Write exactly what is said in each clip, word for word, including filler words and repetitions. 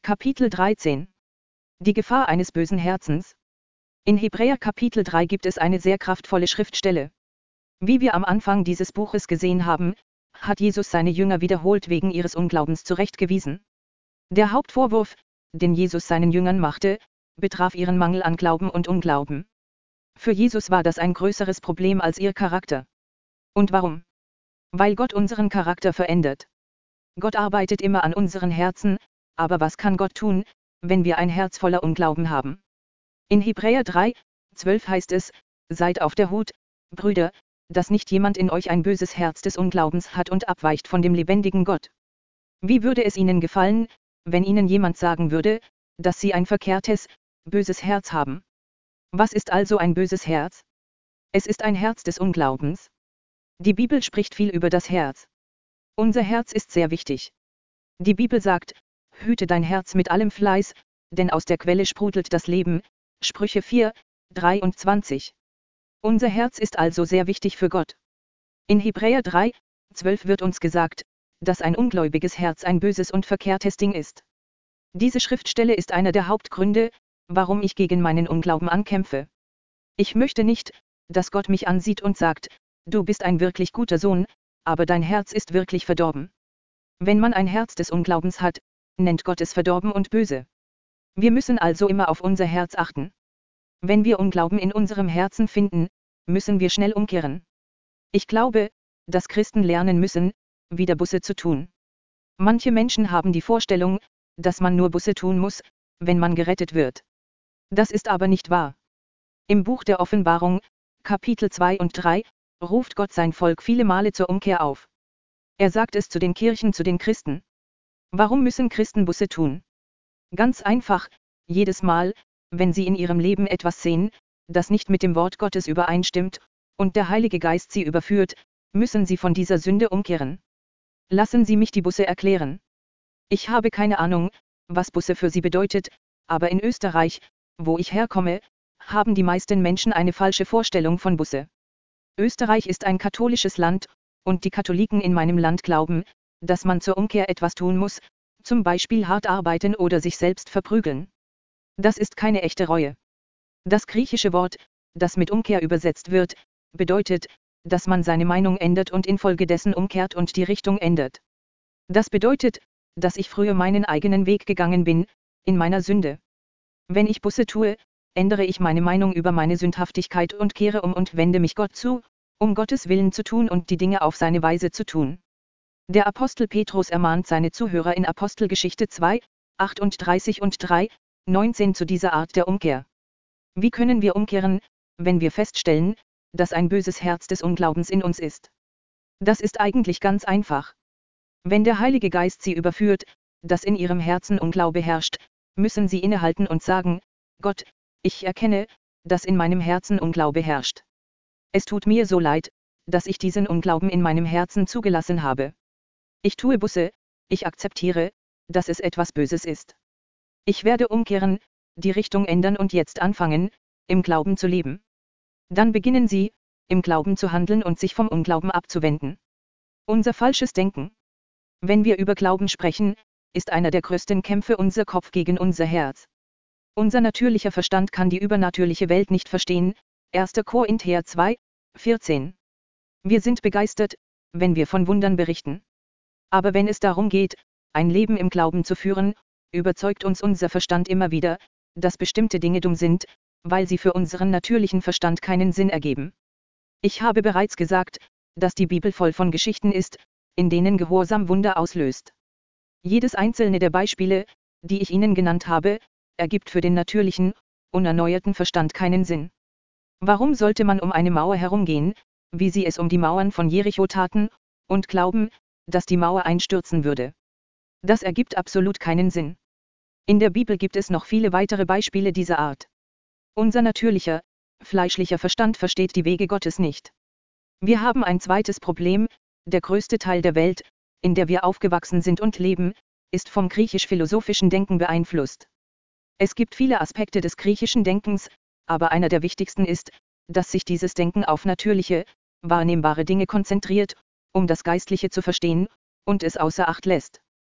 Kapitel dreizehn. Die Gefahr eines bösen Herzens. In Hebräer Kapitel drei gibt es eine sehr kraftvolle Schriftstelle. Wie wir am Anfang dieses Buches gesehen haben, hat Jesus seine Jünger wiederholt wegen ihres Unglaubens zurechtgewiesen. Der Hauptvorwurf, den Jesus seinen Jüngern machte, betraf ihren Mangel an Glauben und Unglauben. Für Jesus war das ein größeres Problem als ihr Charakter. Und warum? Weil Gott unseren Charakter verändert. Gott arbeitet immer an unseren Herzen, aber was kann Gott tun, wenn wir ein Herz voller Unglauben haben? In Hebräer drei, zwölf heißt es, seid auf der Hut, Brüder, dass nicht jemand in euch ein böses Herz des Unglaubens hat und abweicht von dem lebendigen Gott. Wie würde es Ihnen gefallen, wenn Ihnen jemand sagen würde, dass Sie ein verkehrtes, böses Herz haben? Was ist also ein böses Herz? Es ist ein Herz des Unglaubens. Die Bibel spricht viel über das Herz. Unser Herz ist sehr wichtig. Die Bibel sagt, hüte dein Herz mit allem Fleiß, denn aus der Quelle sprudelt das Leben, Sprüche vier, dreiundzwanzig. Unser Herz ist also sehr wichtig für Gott. In Hebräer drei, zwölf wird uns gesagt, dass ein ungläubiges Herz ein böses und verkehrtes Ding ist. Diese Schriftstelle ist einer der Hauptgründe, warum ich gegen meinen Unglauben ankämpfe. Ich möchte nicht, dass Gott mich ansieht und sagt, du bist ein wirklich guter Sohn, aber dein Herz ist wirklich verdorben. Wenn man ein Herz des Unglaubens hat, nennt Gott es verdorben und böse. Wir müssen also immer auf unser Herz achten. Wenn wir Unglauben in unserem Herzen finden, müssen wir schnell umkehren. Ich glaube, dass Christen lernen müssen, wieder Buße zu tun. Manche Menschen haben die Vorstellung, dass man nur Buße tun muss, wenn man gerettet wird. Das ist aber nicht wahr. Im Buch der Offenbarung, Kapitel zwei und drei, ruft Gott sein Volk viele Male zur Umkehr auf. Er sagt es zu den Kirchen, zu den Christen. Warum müssen Christen Buße tun? Ganz einfach, jedes Mal, wenn sie in ihrem Leben etwas sehen, das nicht mit dem Wort Gottes übereinstimmt, und der Heilige Geist sie überführt, müssen sie von dieser Sünde umkehren. Lassen Sie mich die Buße erklären. Ich habe keine Ahnung, was Buße für Sie bedeutet, aber in Österreich, wo ich herkomme, haben die meisten Menschen eine falsche Vorstellung von Buße. Österreich ist ein katholisches Land, und die Katholiken in meinem Land glauben, dass man zur Umkehr etwas tun muss, zum Beispiel hart arbeiten oder sich selbst verprügeln. Das ist keine echte Reue. Das griechische Wort, das mit Umkehr übersetzt wird, bedeutet, dass man seine Meinung ändert und infolgedessen umkehrt und die Richtung ändert. Das bedeutet, dass ich früher meinen eigenen Weg gegangen bin, in meiner Sünde. Wenn ich Buße tue, ändere ich meine Meinung über meine Sündhaftigkeit und kehre um und wende mich Gott zu, um Gottes Willen zu tun und die Dinge auf seine Weise zu tun. Der Apostel Petrus ermahnt seine Zuhörer in Apostelgeschichte zwei, achtunddreißig und drei, neunzehn zu dieser Art der Umkehr. Wie können wir umkehren, wenn wir feststellen, dass ein böses Herz des Unglaubens in uns ist? Das ist eigentlich ganz einfach. Wenn der Heilige Geist sie überführt, dass in ihrem Herzen Unglaube herrscht, müssen sie innehalten und sagen, Gott, ich erkenne, dass in meinem Herzen Unglaube herrscht. Es tut mir so leid, dass ich diesen Unglauben in meinem Herzen zugelassen habe. Ich tue Buße, ich akzeptiere, dass es etwas Böses ist. Ich werde umkehren, die Richtung ändern und jetzt anfangen, im Glauben zu leben. Dann beginnen Sie, im Glauben zu handeln und sich vom Unglauben abzuwenden. Unser falsches Denken. Wenn wir über Glauben sprechen, ist einer der größten Kämpfe unser Kopf gegen unser Herz. Unser natürlicher Verstand kann die übernatürliche Welt nicht verstehen, erster Korinther zwei, vierzehn. Wir sind begeistert, wenn wir von Wundern berichten. Aber wenn es darum geht, ein Leben im Glauben zu führen, überzeugt uns unser Verstand immer wieder, dass bestimmte Dinge dumm sind, weil sie für unseren natürlichen Verstand keinen Sinn ergeben. Ich habe bereits gesagt, dass die Bibel voll von Geschichten ist, in denen Gehorsam Wunder auslöst. Jedes einzelne der Beispiele, die ich Ihnen genannt habe, ergibt für den natürlichen, unerneuerten Verstand keinen Sinn. Warum sollte man um eine Mauer herumgehen, wie sie es um die Mauern von Jericho taten, und glauben, dass die Mauer einstürzen würde? Das ergibt absolut keinen Sinn. In der Bibel gibt es noch viele weitere Beispiele dieser Art. Unser natürlicher, fleischlicher Verstand versteht die Wege Gottes nicht. Wir haben ein zweites Problem, der größte Teil der Welt, in der wir aufgewachsen sind und leben, ist vom griechisch-philosophischen Denken beeinflusst. Es gibt viele Aspekte des griechischen Denkens, aber einer der wichtigsten ist, dass sich dieses Denken auf natürliche, wahrnehmbare Dinge konzentriert, um das Geistliche zu verstehen, und es außer Acht lässt.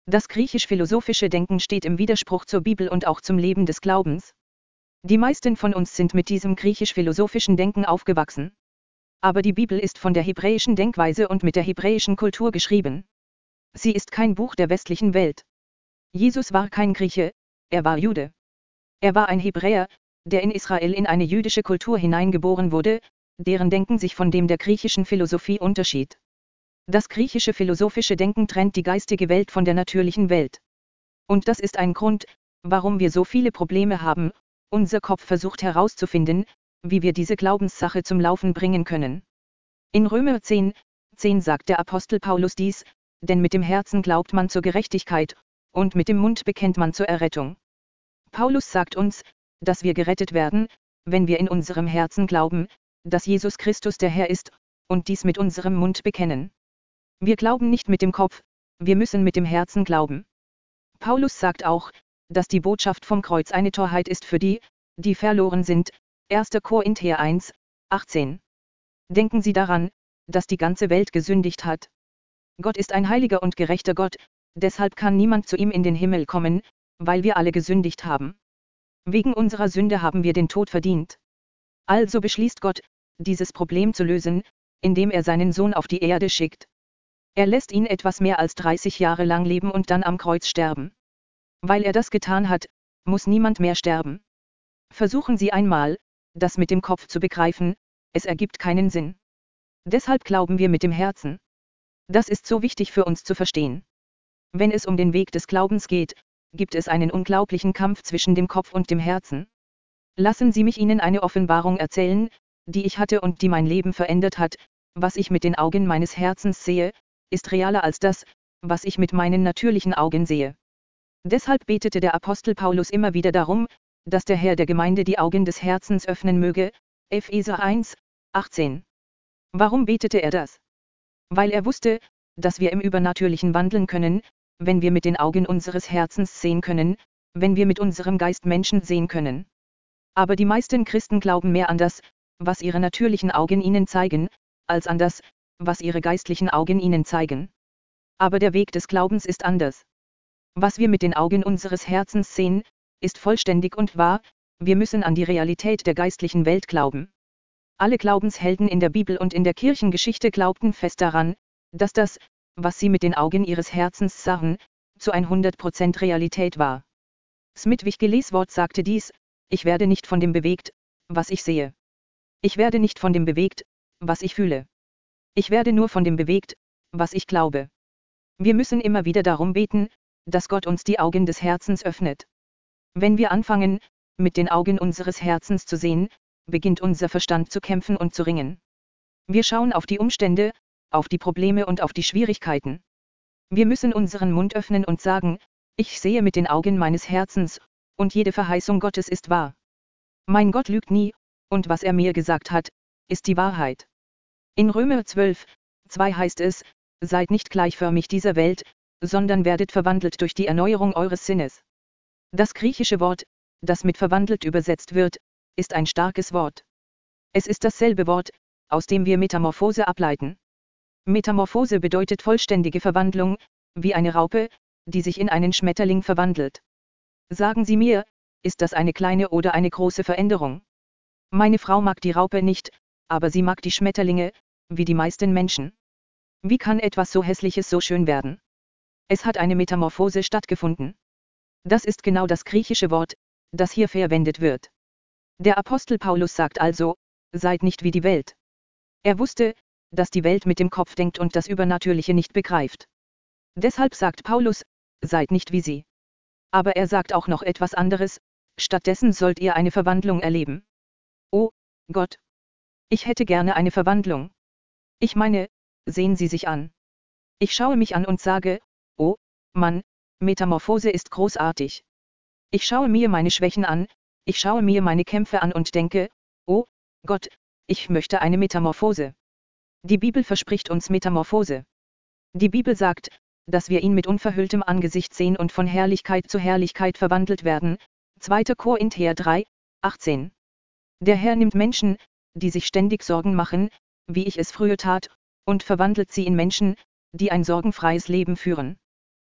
Das griechisch-philosophische Denken steht im Widerspruch zur Bibel und auch zum Leben des Glaubens. Die meisten von uns sind mit diesem griechisch-philosophischen Denken aufgewachsen. Aber die Bibel ist von der hebräischen Denkweise und mit der hebräischen Kultur geschrieben. Sie ist kein Buch der westlichen Welt. Jesus war kein Grieche, er war Jude. Er war ein Hebräer, der in Israel in eine jüdische Kultur hineingeboren wurde, deren Denken sich von dem der griechischen Philosophie unterschied. Das griechische philosophische Denken trennt die geistige Welt von der natürlichen Welt. Und das ist ein Grund, warum wir so viele Probleme haben. Unser Kopf versucht herauszufinden, wie wir diese Glaubenssache zum Laufen bringen können. In Römer zehn, zehn sagt der Apostel Paulus dies, denn mit dem Herzen glaubt man zur Gerechtigkeit, und mit dem Mund bekennt man zur Errettung. Paulus sagt uns, dass wir gerettet werden, wenn wir in unserem Herzen glauben, dass Jesus Christus der Herr ist, und dies mit unserem Mund bekennen. Wir glauben nicht mit dem Kopf, wir müssen mit dem Herzen glauben. Paulus sagt auch, dass die Botschaft vom Kreuz eine Torheit ist für die, die verloren sind, erster Korinther eins, achtzehn. Denken Sie daran, dass die ganze Welt gesündigt hat. Gott ist ein heiliger und gerechter Gott, deshalb kann niemand zu ihm in den Himmel kommen, weil wir alle gesündigt haben. Wegen unserer Sünde haben wir den Tod verdient. Also beschließt Gott, dieses Problem zu lösen, indem er seinen Sohn auf die Erde schickt. Er lässt ihn etwas mehr als dreißig Jahre lang leben und dann am Kreuz sterben. Weil er das getan hat, muss niemand mehr sterben. Versuchen Sie einmal, das mit dem Kopf zu begreifen, es ergibt keinen Sinn. Deshalb glauben wir mit dem Herzen. Das ist so wichtig für uns zu verstehen. Wenn es um den Weg des Glaubens geht, gibt es einen unglaublichen Kampf zwischen dem Kopf und dem Herzen. Lassen Sie mich Ihnen eine Offenbarung erzählen, die ich hatte und die mein Leben verändert hat. Was ich mit den Augen meines Herzens sehe, ist realer als das, was ich mit meinen natürlichen Augen sehe. Deshalb betete der Apostel Paulus immer wieder darum, dass der Herr der Gemeinde die Augen des Herzens öffnen möge, Epheser eins, achtzehn. Warum betete er das? Weil er wusste, dass wir im Übernatürlichen wandeln können, wenn wir mit den Augen unseres Herzens sehen können, wenn wir mit unserem Geist Menschen sehen können. Aber die meisten Christen glauben mehr an das, was ihre natürlichen Augen ihnen zeigen, als an das, was ihre geistlichen Augen ihnen zeigen. Aber der Weg des Glaubens ist anders. Was wir mit den Augen unseres Herzens sehen, ist vollständig und wahr, wir müssen an die Realität der geistlichen Welt glauben. Alle Glaubenshelden in der Bibel und in der Kirchengeschichte glaubten fest daran, dass das, was sie mit den Augen ihres Herzens sahen, zu hundert Prozent Realität war. Smith Wigglesworth sagte dies: Ich werde nicht von dem bewegt, was ich sehe. Ich werde nicht von dem bewegt, was ich fühle. Ich werde nur von dem bewegt, was ich glaube. Wir müssen immer wieder darum beten, dass Gott uns die Augen des Herzens öffnet. Wenn wir anfangen, mit den Augen unseres Herzens zu sehen, beginnt unser Verstand zu kämpfen und zu ringen. Wir schauen auf die Umstände, auf die Probleme und auf die Schwierigkeiten. Wir müssen unseren Mund öffnen und sagen: Ich sehe mit den Augen meines Herzens, und jede Verheißung Gottes ist wahr. Mein Gott lügt nie, und was er mir gesagt hat, ist die Wahrheit. In Römer zwölf, zwei heißt es: Seid nicht gleichförmig dieser Welt, sondern werdet verwandelt durch die Erneuerung eures Sinnes. Das griechische Wort, das mit verwandelt übersetzt wird, ist ein starkes Wort. Es ist dasselbe Wort, aus dem wir Metamorphose ableiten. Metamorphose bedeutet vollständige Verwandlung, wie eine Raupe, die sich in einen Schmetterling verwandelt. Sagen Sie mir, ist das eine kleine oder eine große Veränderung? Meine Frau mag die Raupe nicht, aber sie mag die Schmetterlinge, wie die meisten Menschen. Wie kann etwas so Hässliches so schön werden? Es hat eine Metamorphose stattgefunden. Das ist genau das griechische Wort, das hier verwendet wird. Der Apostel Paulus sagt also: Seid nicht wie die Welt. Er wusste, dass die Welt mit dem Kopf denkt und das Übernatürliche nicht begreift. Deshalb sagt Paulus: Seid nicht wie sie. Aber er sagt auch noch etwas anderes: Stattdessen sollt ihr eine Verwandlung erleben. Oh, Gott! Ich hätte gerne eine Verwandlung. Ich meine, sehen Sie sich an. Ich schaue mich an und sage: Oh, Mann, Metamorphose ist großartig. Ich schaue mir meine Schwächen an, ich schaue mir meine Kämpfe an und denke: Oh, Gott, ich möchte eine Metamorphose. Die Bibel verspricht uns Metamorphose. Die Bibel sagt, dass wir ihn mit unverhülltem Angesicht sehen und von Herrlichkeit zu Herrlichkeit verwandelt werden, zweiter Korinther drei, achtzehn. Der Herr nimmt Menschen, die sich ständig Sorgen machen, wie ich es früher tat, und verwandelt sie in Menschen, die ein sorgenfreies Leben führen.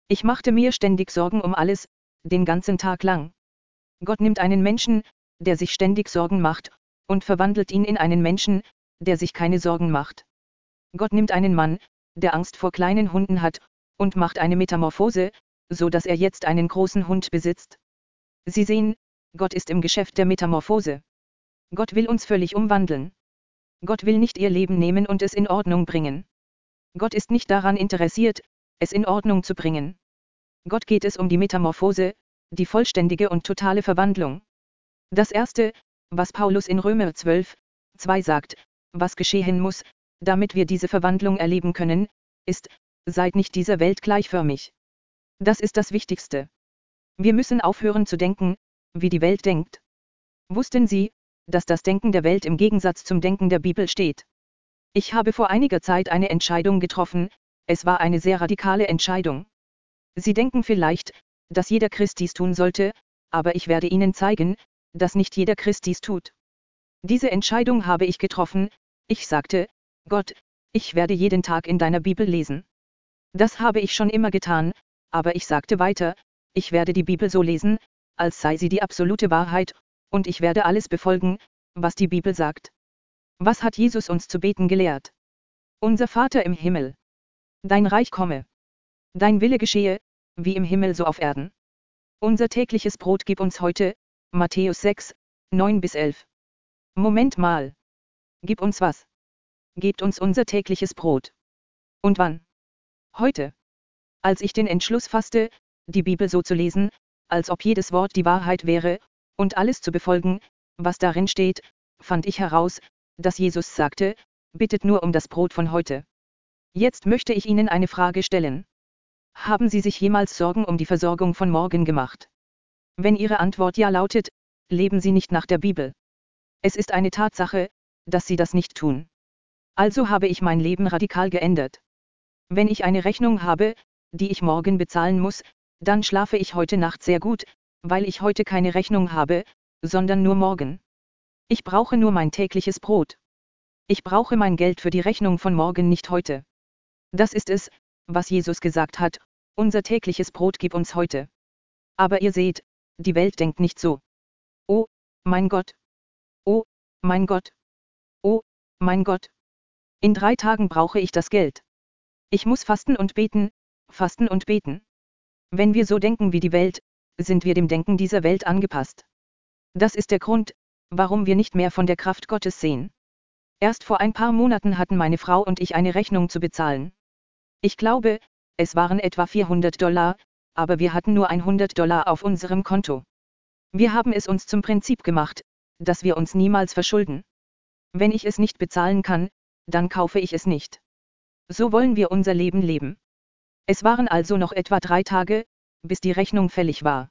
Ich machte mir ständig Sorgen um alles, den ganzen Tag lang. Gott nimmt einen Menschen, der sich ständig Sorgen macht, und verwandelt ihn in einen Menschen, der sich keine Sorgen macht. Gott nimmt einen Mann, der Angst vor kleinen Hunden hat, und macht eine Metamorphose, so dass er jetzt einen großen Hund besitzt. Sie sehen, Gott ist im Geschäft der Metamorphose. Gott will uns völlig umwandeln. Gott will nicht ihr Leben nehmen und es in Ordnung bringen. Gott ist nicht daran interessiert, es in Ordnung zu bringen. Gott geht es um die Metamorphose, die vollständige und totale Verwandlung. Das erste, was Paulus in Römer zwölf, zwei sagt, was geschehen muss, damit wir diese Verwandlung erleben können, ist, seid nicht dieser Welt gleichförmig. Das ist das Wichtigste. Wir müssen aufhören zu denken, wie die Welt denkt. Wussten Sie, dass das Denken der Welt im Gegensatz zum Denken der Bibel steht? Ich habe vor einiger Zeit eine Entscheidung getroffen, es war eine sehr radikale Entscheidung. Sie denken vielleicht, dass jeder Christ dies tun sollte, aber ich werde Ihnen zeigen, dass nicht jeder Christ dies tut. Diese Entscheidung habe ich getroffen, ich sagte, Gott, ich werde jeden Tag in deiner Bibel lesen. Das habe ich schon immer getan, aber ich sagte weiter, ich werde die Bibel so lesen, als sei sie die absolute Wahrheit, und ich werde alles befolgen, was die Bibel sagt. Was hat Jesus uns zu beten gelehrt? Unser Vater im Himmel. Dein Reich komme. Dein Wille geschehe, wie im Himmel so auf Erden. Unser tägliches Brot gib uns heute, Matthäus sechs, neun bis elf. Moment mal. Gib uns was? Gebt uns unser tägliches Brot. Und wann? Heute. Als ich den Entschluss fasste, die Bibel so zu lesen, als ob jedes Wort die Wahrheit wäre, und alles zu befolgen, was darin steht, fand ich heraus, dass Jesus sagte, bittet nur um das Brot von heute. Jetzt möchte ich Ihnen eine Frage stellen. Haben Sie sich jemals Sorgen um die Versorgung von morgen gemacht? Wenn Ihre Antwort ja lautet, leben Sie nicht nach der Bibel. Es ist eine Tatsache, dass Sie das nicht tun. Also habe ich mein Leben radikal geändert. Wenn ich eine Rechnung habe, die ich morgen bezahlen muss, dann schlafe ich heute Nacht sehr gut, weil ich heute keine Rechnung habe, sondern nur morgen. Ich brauche nur mein tägliches Brot. Ich brauche mein Geld für die Rechnung von morgen nicht heute. Das ist es, was Jesus gesagt hat, unser tägliches Brot gib uns heute. Aber ihr seht, die Welt denkt nicht so. Oh, mein Gott. Oh, mein Gott. Oh, mein Gott. In drei Tagen brauche ich das Geld. Ich muss fasten und beten, fasten und beten. Wenn wir so denken wie die Welt, sind wir dem Denken dieser Welt angepasst. Das ist der Grund, warum wir nicht mehr von der Kraft Gottes sehen. Erst vor ein paar Monaten hatten meine Frau und ich eine Rechnung zu bezahlen. Ich glaube, es waren etwa vierhundert Dollar, aber wir hatten nur hundert Dollar auf unserem Konto. Wir haben es uns zum Prinzip gemacht, dass wir uns niemals verschulden. Wenn ich es nicht bezahlen kann, dann kaufe ich es nicht. So wollen wir unser Leben leben. Es waren also noch etwa drei Tage, bis die Rechnung fällig war.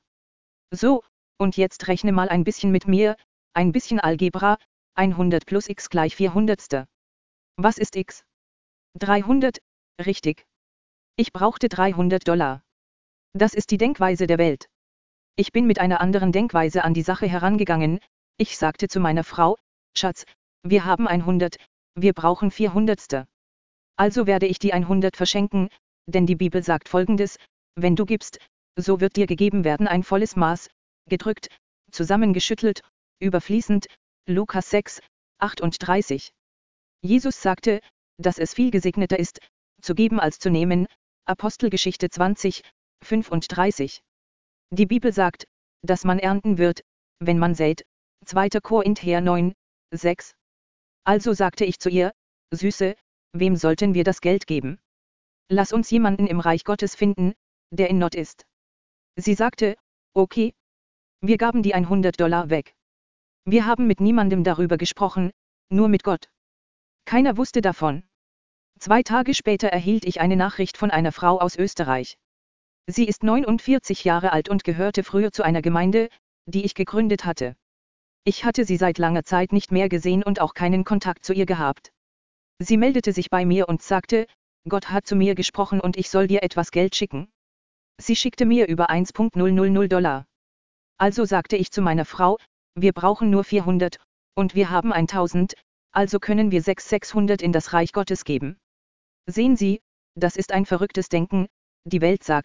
So, und jetzt rechne mal ein bisschen mit mir, ein bisschen Algebra, hundert plus x gleich vierhundert. Was ist x? dreihundert, richtig. Ich brauchte dreihundert Dollar. Das ist die Denkweise der Welt. Ich bin mit einer anderen Denkweise an die Sache herangegangen, ich sagte zu meiner Frau, Schatz, wir haben hundert, wir brauchen vierhundert. Also werde ich die hundert verschenken, denn die Bibel sagt Folgendes, wenn du gibst, so wird dir gegeben werden ein volles Maß, gedrückt, zusammengeschüttelt, überfließend, Lukas sechs, achtunddreißig. Jesus sagte, dass es viel gesegneter ist, zu geben als zu nehmen, Apostelgeschichte zwanzig, fünfunddreißig. Die Bibel sagt, dass man ernten wird, wenn man sät, zweiter Korinther neun, sechs. Also sagte ich zu ihr, Süße, wem sollten wir das Geld geben? Lass uns jemanden im Reich Gottes finden, der in Not ist. Sie sagte, okay. Wir gaben die hundert Dollar weg. Wir haben mit niemandem darüber gesprochen, nur mit Gott. Keiner wusste davon. Zwei Tage später erhielt ich eine Nachricht von einer Frau aus Österreich. Sie ist neunundvierzig Jahre alt und gehörte früher zu einer Gemeinde, die ich gegründet hatte. Ich hatte sie seit langer Zeit nicht mehr gesehen und auch keinen Kontakt zu ihr gehabt. Sie meldete sich bei mir und sagte, Gott hat zu mir gesprochen und ich soll dir etwas Geld schicken. Sie schickte mir über hunderttausend Dollar. Also sagte ich zu meiner Frau, wir brauchen nur vierhundert, und wir haben tausend, also können wir sechshundert in das Reich Gottes geben. Sehen Sie, das ist ein verrücktes Denken, die Welt sagt,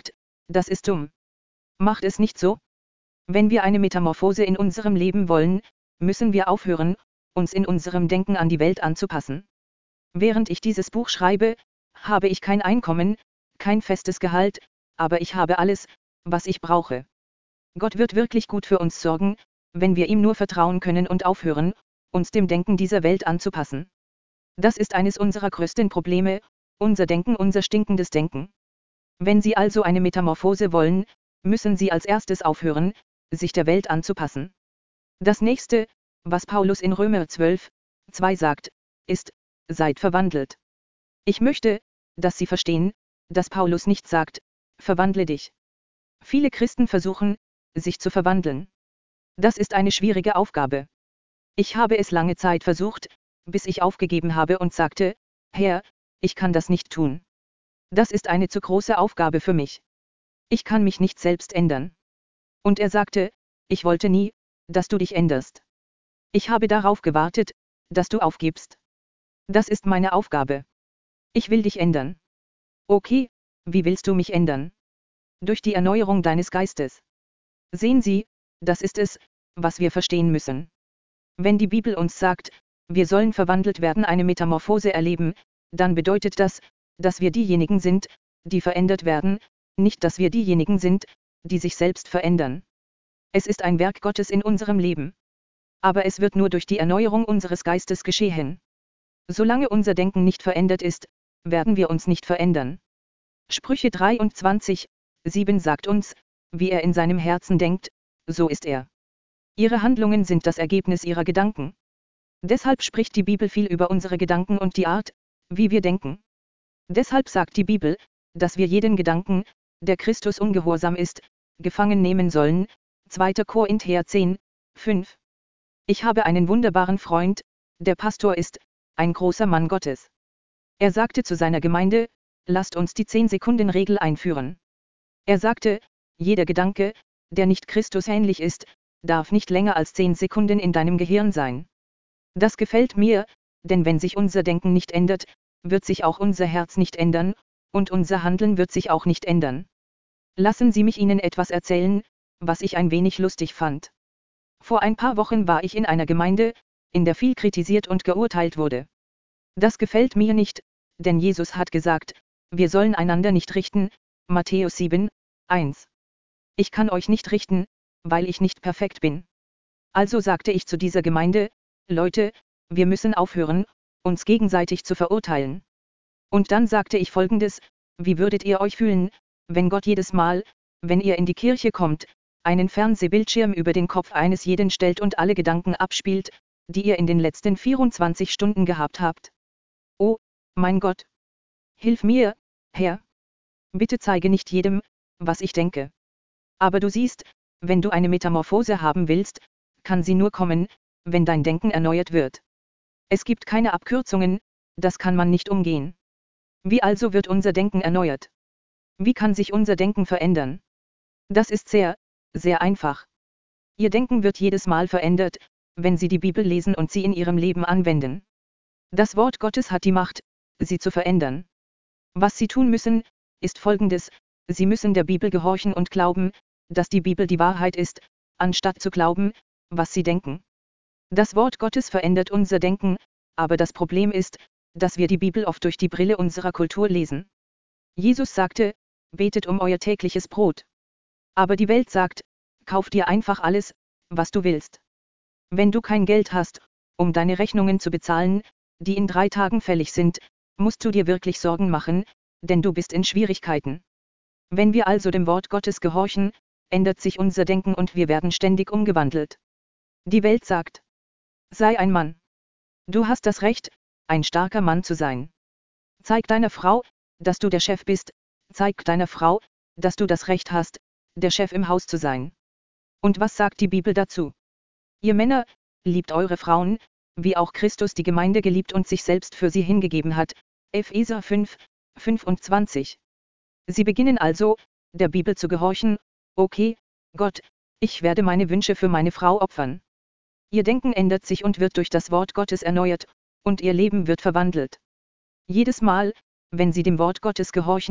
das ist dumm. Macht es nicht so? Wenn wir eine Metamorphose in unserem Leben wollen, müssen wir aufhören, uns in unserem Denken an die Welt anzupassen. Während ich dieses Buch schreibe, habe ich kein Einkommen, kein festes Gehalt, aber ich habe alles, was ich brauche. Gott wird wirklich gut für uns sorgen, wenn wir ihm nur vertrauen können und aufhören, uns dem Denken dieser Welt anzupassen. Das ist eines unserer größten Probleme, unser Denken, unser stinkendes Denken. Wenn Sie also eine Metamorphose wollen, müssen Sie als erstes aufhören, sich der Welt anzupassen. Das nächste, was Paulus in Römer zwölf, zwei sagt, ist, seid verwandelt. Ich möchte, dass Sie verstehen, dass Paulus nicht sagt, verwandle dich. Viele Christen versuchen, sich zu verwandeln. Das ist eine schwierige Aufgabe. Ich habe es lange Zeit versucht, bis ich aufgegeben habe und sagte, Herr, ich kann das nicht tun. Das ist eine zu große Aufgabe für mich. Ich kann mich nicht selbst ändern. Und er sagte, ich wollte nie, dass du dich änderst. Ich habe darauf gewartet, dass du aufgibst. Das ist meine Aufgabe. Ich will dich ändern. Okay, wie willst du mich ändern? Durch die Erneuerung deines Geistes. Sehen Sie, das ist es, was wir verstehen müssen. Wenn die Bibel uns sagt, wir sollen verwandelt werden, eine Metamorphose erleben, dann bedeutet das, dass wir diejenigen sind, die verändert werden, nicht dass wir diejenigen sind, die sich selbst verändern. Es ist ein Werk Gottes in unserem Leben. Aber es wird nur durch die Erneuerung unseres Geistes geschehen. Solange unser Denken nicht verändert ist, werden wir uns nicht verändern. Sprüche dreiundzwanzig, sieben sagt uns, wie er in seinem Herzen denkt, so ist er. Ihre Handlungen sind das Ergebnis ihrer Gedanken. Deshalb spricht die Bibel viel über unsere Gedanken und die Art, wie wir denken. Deshalb sagt die Bibel, dass wir jeden Gedanken, der Christus ungehorsam ist, gefangen nehmen sollen, zweiter Korinther zehn, fünf. Ich habe einen wunderbaren Freund, der Pastor ist, ein großer Mann Gottes. Er sagte zu seiner Gemeinde, lasst uns die zehn-Sekunden-Regel einführen. Er sagte, jeder Gedanke, der nicht Christus ähnlich ist, darf nicht länger als zehn Sekunden in deinem Gehirn sein. Das gefällt mir, denn wenn sich unser Denken nicht ändert, wird sich auch unser Herz nicht ändern, und unser Handeln wird sich auch nicht ändern. Lassen Sie mich Ihnen etwas erzählen, was ich ein wenig lustig fand. Vor ein paar Wochen war ich in einer Gemeinde, in der viel kritisiert und geurteilt wurde. Das gefällt mir nicht, denn Jesus hat gesagt, wir sollen einander nicht richten, Matthäus sieben, eins. Ich kann euch nicht richten, weil ich nicht perfekt bin. Also sagte ich zu dieser Gemeinde, Leute, wir müssen aufhören, uns gegenseitig zu verurteilen. Und dann sagte ich Folgendes, wie würdet ihr euch fühlen, wenn Gott jedes Mal, wenn ihr in die Kirche kommt, einen Fernsehbildschirm über den Kopf eines jeden stellt und alle Gedanken abspielt, die ihr in den letzten vierundzwanzig Stunden gehabt habt? Oh, mein Gott! Hilf mir, Herr! Bitte zeige nicht jedem, was ich denke. Aber du siehst, wenn du eine Metamorphose haben willst, kann sie nur kommen, wenn dein Denken erneuert wird. Es gibt keine Abkürzungen, das kann man nicht umgehen. Wie also wird unser Denken erneuert? Wie kann sich unser Denken verändern? Das ist sehr, sehr einfach. Ihr Denken wird jedes Mal verändert, wenn Sie die Bibel lesen und sie in Ihrem Leben anwenden. Das Wort Gottes hat die Macht, sie zu verändern. Was Sie tun müssen, ist Folgendes, Sie müssen der Bibel gehorchen und glauben, dass die Bibel die Wahrheit ist, anstatt zu glauben, was Sie denken. Das Wort Gottes verändert unser Denken, aber das Problem ist, dass wir die Bibel oft durch die Brille unserer Kultur lesen. Jesus sagte, betet um euer tägliches Brot. Aber die Welt sagt, kauf dir einfach alles, was du willst. Wenn du kein Geld hast, um deine Rechnungen zu bezahlen, die in drei Tagen fällig sind, musst du dir wirklich Sorgen machen, denn du bist in Schwierigkeiten. Wenn wir also dem Wort Gottes gehorchen, ändert sich unser Denken und wir werden ständig umgewandelt. Die Welt sagt, sei ein Mann. Du hast das Recht, ein starker Mann zu sein. Zeig deiner Frau, dass du der Chef bist, zeig deiner Frau, dass du das Recht hast, der Chef im Haus zu sein. Und was sagt die Bibel dazu? Ihr Männer, liebt eure Frauen, wie auch Christus die Gemeinde geliebt und sich selbst für sie hingegeben hat, Epheser fünf, fünfundzwanzig. Sie beginnen also, der Bibel zu gehorchen, okay, Gott, ich werde meine Wünsche für meine Frau opfern. Ihr Denken ändert sich und wird durch das Wort Gottes erneuert, und ihr Leben wird verwandelt. Jedes Mal, wenn sie dem Wort Gottes gehorchen,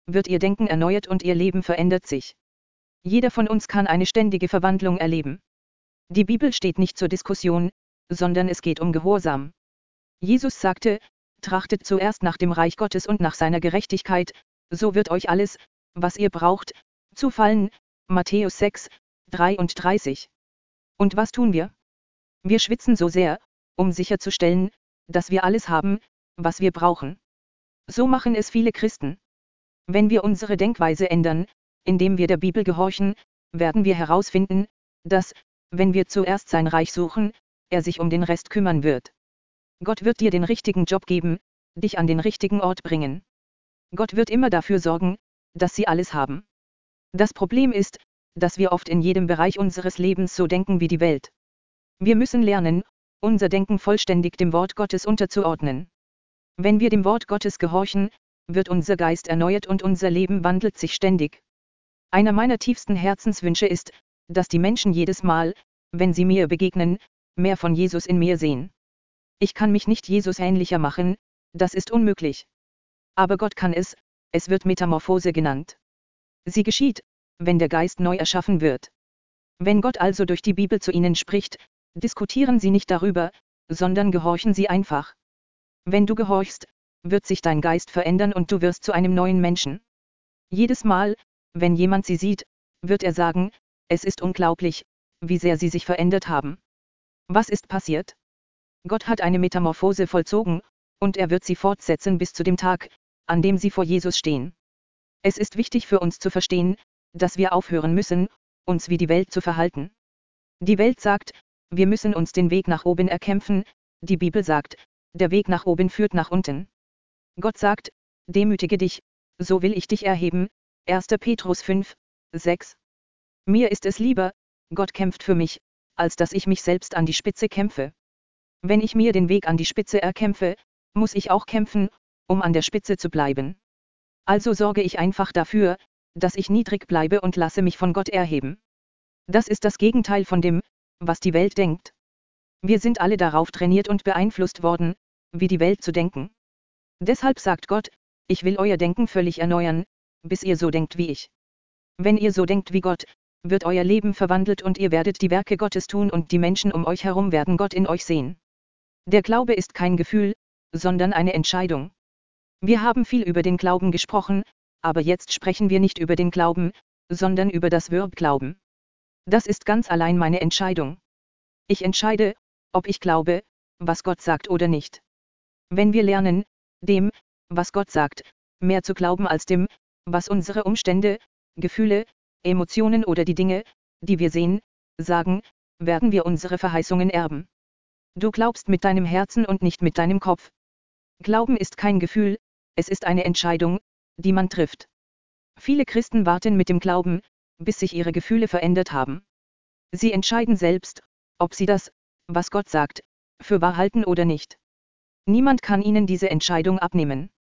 wird ihr Denken erneuert und ihr Leben verändert sich. Jeder von uns kann eine ständige Verwandlung erleben. Die Bibel steht nicht zur Diskussion, sondern es geht um Gehorsam. Jesus sagte, trachtet zuerst nach dem Reich Gottes und nach seiner Gerechtigkeit, so wird euch alles, was ihr braucht, zufallen. Matthäus sechs, dreiunddreißig. Und was tun wir? Wir schwitzen so sehr, um sicherzustellen, dass wir alles haben, was wir brauchen. So machen es viele Christen. Wenn wir unsere Denkweise ändern, indem wir der Bibel gehorchen, werden wir herausfinden, dass, wenn wir zuerst sein Reich suchen, er sich um den Rest kümmern wird. Gott wird dir den richtigen Job geben, dich an den richtigen Ort bringen. Gott wird immer dafür sorgen, dass sie alles haben. Das Problem ist, dass wir oft in jedem Bereich unseres Lebens so denken wie die Welt. Wir müssen lernen, unser Denken vollständig dem Wort Gottes unterzuordnen. Wenn wir dem Wort Gottes gehorchen, wird unser Geist erneuert und unser Leben wandelt sich ständig. Einer meiner tiefsten Herzenswünsche ist, dass die Menschen jedes Mal, wenn sie mir begegnen, mehr von Jesus in mir sehen. Ich kann mich nicht Jesus ähnlicher machen, das ist unmöglich. Aber Gott kann es, es wird Metamorphose genannt. Sie geschieht, wenn der Geist neu erschaffen wird. Wenn Gott also durch die Bibel zu ihnen spricht, diskutieren sie nicht darüber, sondern gehorchen sie einfach. Wenn du gehorchst, wird sich dein Geist verändern und du wirst zu einem neuen Menschen. Jedes Mal, wenn jemand sie sieht, wird er sagen, es ist unglaublich, wie sehr sie sich verändert haben. Was ist passiert? Gott hat eine Metamorphose vollzogen, und er wird sie fortsetzen bis zu dem Tag, an dem sie vor Jesus stehen. Es ist wichtig für uns zu verstehen, dass wir aufhören müssen, uns wie die Welt zu verhalten. Die Welt sagt, wir müssen uns den Weg nach oben erkämpfen, die Bibel sagt, der Weg nach oben führt nach unten. Gott sagt, demütige dich, so will ich dich erheben, erster Petrus fünf, sechs. Mir ist es lieber, Gott kämpft für mich, als dass ich mich selbst an die Spitze kämpfe. Wenn ich mir den Weg an die Spitze erkämpfe, muss ich auch kämpfen, um an der Spitze zu bleiben. Also sorge ich einfach dafür, dass ich niedrig bleibe und lasse mich von Gott erheben. Das ist das Gegenteil von dem, was die Welt denkt. Wir sind alle darauf trainiert und beeinflusst worden, wie die Welt zu denken. Deshalb sagt Gott, ich will euer Denken völlig erneuern, bis ihr so denkt wie ich. Wenn ihr so denkt wie Gott, wird euer Leben verwandelt und ihr werdet die Werke Gottes tun und die Menschen um euch herum werden Gott in euch sehen. Der Glaube ist kein Gefühl, sondern eine Entscheidung. Wir haben viel über den Glauben gesprochen, aber jetzt sprechen wir nicht über den Glauben, sondern über das Verb Glauben. Das ist ganz allein meine Entscheidung. Ich entscheide, ob ich glaube, was Gott sagt oder nicht. Wenn wir lernen, dem, was Gott sagt, mehr zu glauben als dem, was unsere Umstände, Gefühle, Emotionen oder die Dinge, die wir sehen, sagen, werden wir unsere Verheißungen erben. Du glaubst mit deinem Herzen und nicht mit deinem Kopf. Glauben ist kein Gefühl, es ist eine Entscheidung, die man trifft. Viele Christen warten mit dem Glauben, bis sich ihre Gefühle verändert haben. Sie entscheiden selbst, ob sie das, was Gott sagt, für wahr halten oder nicht. Niemand kann ihnen diese Entscheidung abnehmen.